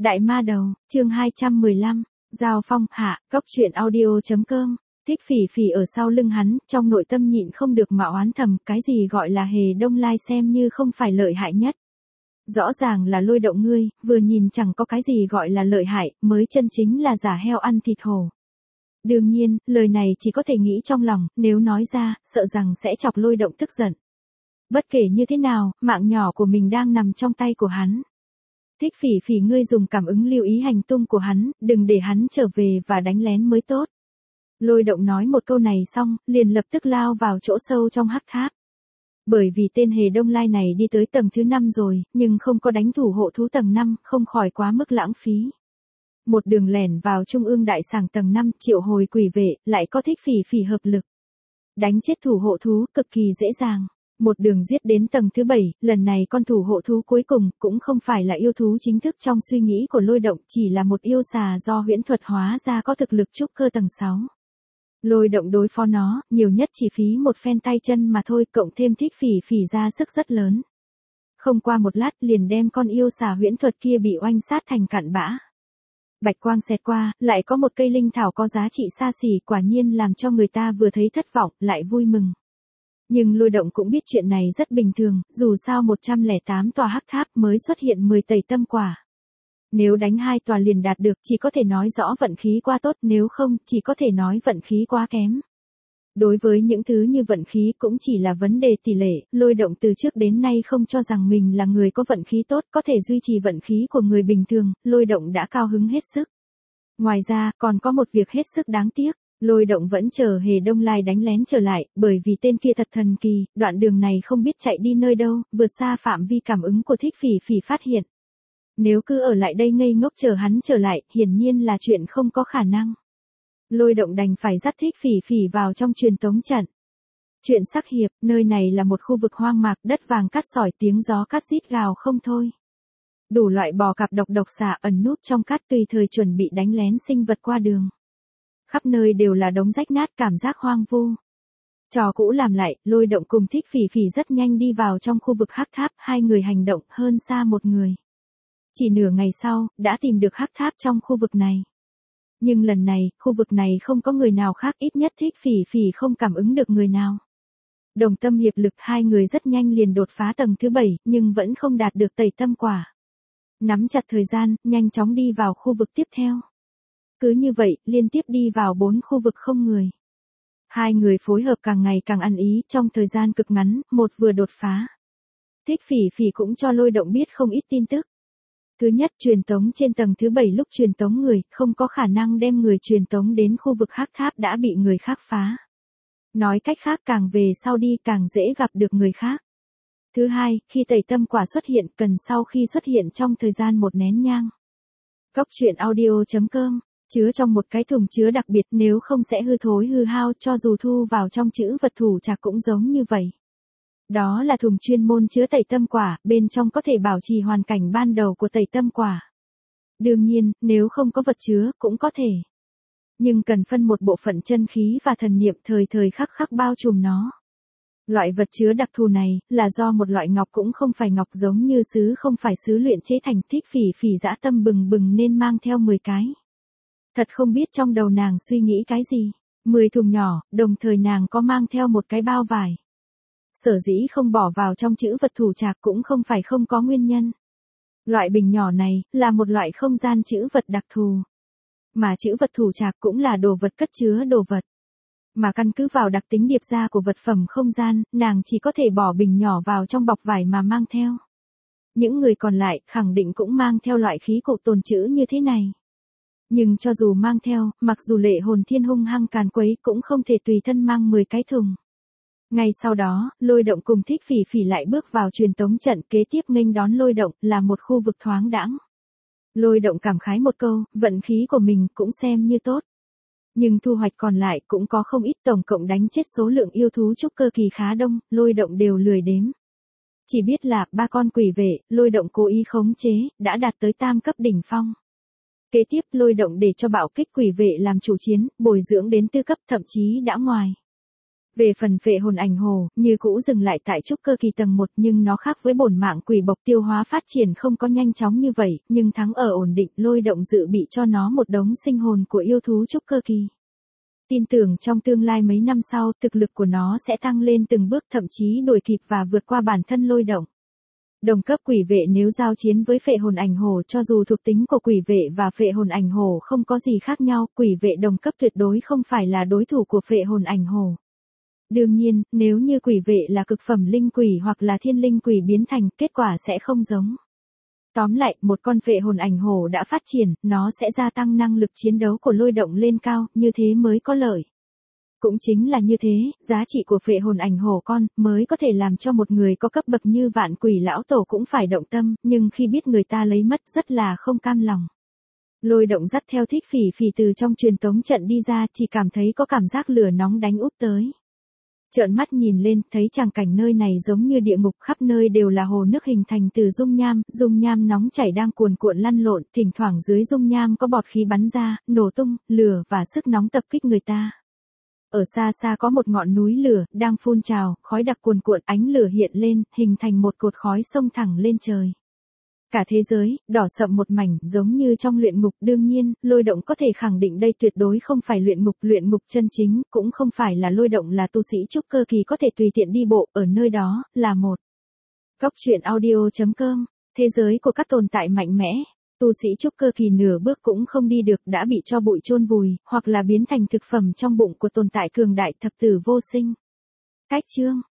Đại ma đầu, chương 215, Giao Phong, hạ, góc truyện audio.com, Thích Phỉ Phỉ ở sau lưng hắn, trong nội tâm nhịn không được mà oán thầm, cái gì gọi là Hề Đông Lai xem như không phải lợi hại nhất. Rõ ràng là Lôi Động ngươi, vừa nhìn chẳng có cái gì gọi là lợi hại, mới chân chính là giả heo ăn thịt hổ. Đương nhiên, lời này chỉ có thể nghĩ trong lòng, nếu nói ra, sợ rằng sẽ chọc Lôi Động tức giận. Bất kể như thế nào, mạng nhỏ của mình đang nằm trong tay của hắn. Thích Phỉ Phỉ ngươi dùng cảm ứng lưu ý hành tung của hắn, đừng để hắn trở về và đánh lén mới tốt. Lôi Động nói một câu này xong, liền lập tức lao vào chỗ sâu trong hắc tháp. Bởi vì tên Hề Đông Lai này đi tới tầng thứ 5 rồi, nhưng không có đánh thủ hộ thú tầng 5, không khỏi quá mức lãng phí. Một đường lẻn vào trung ương đại sảnh tầng 5, triệu hồi quỷ vệ, lại có Thích Phỉ Phỉ hợp lực. Đánh chết thủ hộ thú cực kỳ dễ dàng. Một đường giết đến tầng thứ 7, lần này con thủ hộ thú cuối cùng cũng không phải là yêu thú chính thức trong suy nghĩ của Lôi Động, chỉ là một yêu xà do huyễn thuật hóa ra có thực lực trúc cơ tầng 6. Lôi Động đối phó nó, nhiều nhất chỉ phí một phen tay chân mà thôi, cộng thêm Thích Phỉ Phỉ ra sức rất lớn. Không qua một lát liền đem con yêu xà huyễn thuật kia bị oanh sát thành cặn bã. Bạch quang xẹt qua, lại có một cây linh thảo có giá trị xa xỉ, quả nhiên làm cho người ta vừa thấy thất vọng, lại vui mừng. Nhưng Lôi Động cũng biết chuyện này rất bình thường, dù sao 108 tòa hắc tháp mới xuất hiện 10 tẩy tâm quả. Nếu đánh 2 tòa liền đạt được, chỉ có thể nói rõ vận khí quá tốt, nếu không, chỉ có thể nói vận khí quá kém. Đối với những thứ như vận khí cũng chỉ là vấn đề tỷ lệ, Lôi Động từ trước đến nay không cho rằng mình là người có vận khí tốt, có thể duy trì vận khí của người bình thường, Lôi Động đã cao hứng hết sức. Ngoài ra, còn có một việc hết sức đáng tiếc. Lôi Động vẫn chờ Hề Đông Lai đánh lén trở lại, bởi vì tên kia thật thần kỳ, đoạn đường này không biết chạy đi nơi đâu, vượt xa phạm vi cảm ứng của Thích Phỉ Phỉ phát hiện. Nếu cứ ở lại đây ngây ngốc chờ hắn trở lại, hiển nhiên là chuyện không có khả năng. Lôi Động đành phải dắt Thích Phỉ Phỉ vào trong truyền tống trận. Chuyện sắc hiệp, nơi này là một khu vực hoang mạc, đất vàng cát sỏi, tiếng gió cát rít gào không thôi. Đủ loại bò cạp độc xà ẩn núp trong cát tùy thời chuẩn bị đánh lén sinh vật qua đường. Khắp nơi đều là đống rách nát, cảm giác hoang vu. Trò cũ làm lại, Lôi Động cùng Thích Phỉ Phỉ rất nhanh đi vào trong khu vực hắc tháp, hai người hành động hơn xa một người. Chỉ nửa ngày sau, đã tìm được hắc tháp trong khu vực này. Nhưng lần này, khu vực này không có người nào khác, ít nhất Thích Phỉ Phỉ không cảm ứng được người nào. Đồng tâm hiệp lực, hai người rất nhanh liền đột phá tầng thứ 7, nhưng vẫn không đạt được tẩy tâm quả. Nắm chặt thời gian, nhanh chóng đi vào khu vực tiếp theo. Cứ như vậy, liên tiếp đi vào 4 khu vực không người. Hai người phối hợp càng ngày càng ăn ý, trong thời gian cực ngắn, một vừa đột phá. Thích Phỉ Phỉ cũng cho Lôi Động biết không ít tin tức. Thứ nhất, truyền tống trên tầng thứ 7 lúc truyền tống người, không có khả năng đem người truyền tống đến khu vực hắc tháp đã bị người khác phá. Nói cách khác, càng về sau đi càng dễ gặp được người khác. Thứ hai, khi tẩy tâm quả xuất hiện, cần sau khi xuất hiện trong thời gian 1 nén nhang. Góc truyện audio.com, chứa trong một cái thùng chứa đặc biệt, nếu không sẽ hư thối hư hao, cho dù thu vào trong chữ vật thủ trạc cũng giống như vậy. Đó là thùng chuyên môn chứa tẩy tâm quả, bên trong có thể bảo trì hoàn cảnh ban đầu của tẩy tâm quả. Đương nhiên, nếu không có vật chứa, cũng có thể. Nhưng cần phân một bộ phận chân khí và thần niệm thời thời khắc khắc bao trùm nó. Loại vật chứa đặc thù này, là do một loại ngọc cũng không phải ngọc giống như sứ không phải sứ luyện chế thành. Thích Phỉ Phỉ dã tâm bừng bừng nên mang theo 10 cái. Thật không biết trong đầu nàng suy nghĩ cái gì. 10 thùng nhỏ, đồng thời nàng có mang theo một cái bao vải. Sở dĩ không bỏ vào trong chữ vật thủ trạc cũng không phải không có nguyên nhân. Loại bình nhỏ này, là một loại không gian chữ vật đặc thù. Mà chữ vật thủ trạc cũng là đồ vật cất chứa đồ vật. Mà căn cứ vào đặc tính điệp ra của vật phẩm không gian, nàng chỉ có thể bỏ bình nhỏ vào trong bọc vải mà mang theo. Những người còn lại, khẳng định cũng mang theo loại khí cụ tồn trữ như thế này. Nhưng cho dù mang theo, mặc dù Lệ Hồn Thiên hung hăng càn quấy cũng không thể tùy thân mang 10 cái thùng. Ngay sau đó, Lôi Động cùng Thích Phỉ Phỉ lại bước vào truyền tống trận, kế tiếp nghênh đón Lôi Động là một khu vực thoáng đãng. Lôi Động cảm khái một câu, vận khí của mình cũng xem như tốt. Nhưng thu hoạch còn lại cũng có không ít, tổng cộng đánh chết số lượng yêu thú trúc cơ kỳ khá đông, Lôi Động đều lười đếm. Chỉ biết là 3 con quỷ vệ, Lôi Động cố ý khống chế, đã đạt tới tam cấp đỉnh phong. Kế tiếp Lôi Động để cho bạo kích quỷ vệ làm chủ chiến, bồi dưỡng đến 4 cấp, thậm chí đã ngoài. Về phần phệ hồn ảnh hồ, như cũ dừng lại tại trúc cơ kỳ tầng 1 nhưng nó khác với bổn mạng quỷ bộc tiêu hóa phát triển không có nhanh chóng như vậy, nhưng thắng ở ổn định lôi động dự bị cho nó một đống sinh hồn của yêu thú trúc cơ kỳ. Tin tưởng trong tương lai mấy năm sau, thực lực của nó sẽ tăng lên từng bước thậm chí đuổi kịp và vượt qua bản thân lôi động. Đồng cấp quỷ vệ nếu giao chiến với phệ hồn ảnh hổ cho dù thuộc tính của quỷ vệ và phệ hồn ảnh hổ không có gì khác nhau, quỷ vệ đồng cấp tuyệt đối không phải là đối thủ của phệ hồn ảnh hổ. Đương nhiên, nếu như quỷ vệ là cực phẩm linh quỷ hoặc là thiên linh quỷ biến thành, kết quả sẽ không giống. Tóm lại, một con phệ hồn ảnh hổ đã phát triển, nó sẽ gia tăng năng lực chiến đấu của lôi động lên cao, như thế mới có lợi. Cũng chính là như thế, giá trị của phệ hồn ảnh hổ con mới có thể làm cho một người có cấp bậc như Vạn Quỷ lão tổ cũng phải động tâm, nhưng khi biết người ta lấy mất rất là không cam lòng. Lôi động dắt theo Thích Phỉ Phỉ từ trong truyền tống trận đi ra, chỉ cảm thấy có cảm giác lửa nóng đánh úp tới. Trợn mắt nhìn lên, thấy tràng cảnh nơi này giống như địa ngục, khắp nơi đều là hồ nước hình thành từ dung nham nóng chảy đang cuồn cuộn lăn lộn, thỉnh thoảng dưới dung nham có bọt khí bắn ra, nổ tung, lửa và sức nóng tập kích người ta. Ở xa xa có một ngọn núi lửa, đang phun trào, khói đặc cuồn cuộn, ánh lửa hiện lên, hình thành một cột khói xông thẳng lên trời. Cả thế giới, đỏ sậm một mảnh, giống như trong luyện ngục, đương nhiên, lôi động có thể khẳng định đây tuyệt đối không phải luyện ngục chân chính, cũng không phải là lôi động là tu sĩ trúc cơ kỳ có thể tùy tiện đi bộ, ở nơi đó, là một. Góc truyện audio.com, thế giới của các tồn tại mạnh mẽ. Tu sĩ trúc cơ kỳ nửa bước cũng không đi được đã bị cho bụi chôn vùi, hoặc là biến thành thực phẩm trong bụng của tồn tại cường đại thập tử vô sinh. Cách chương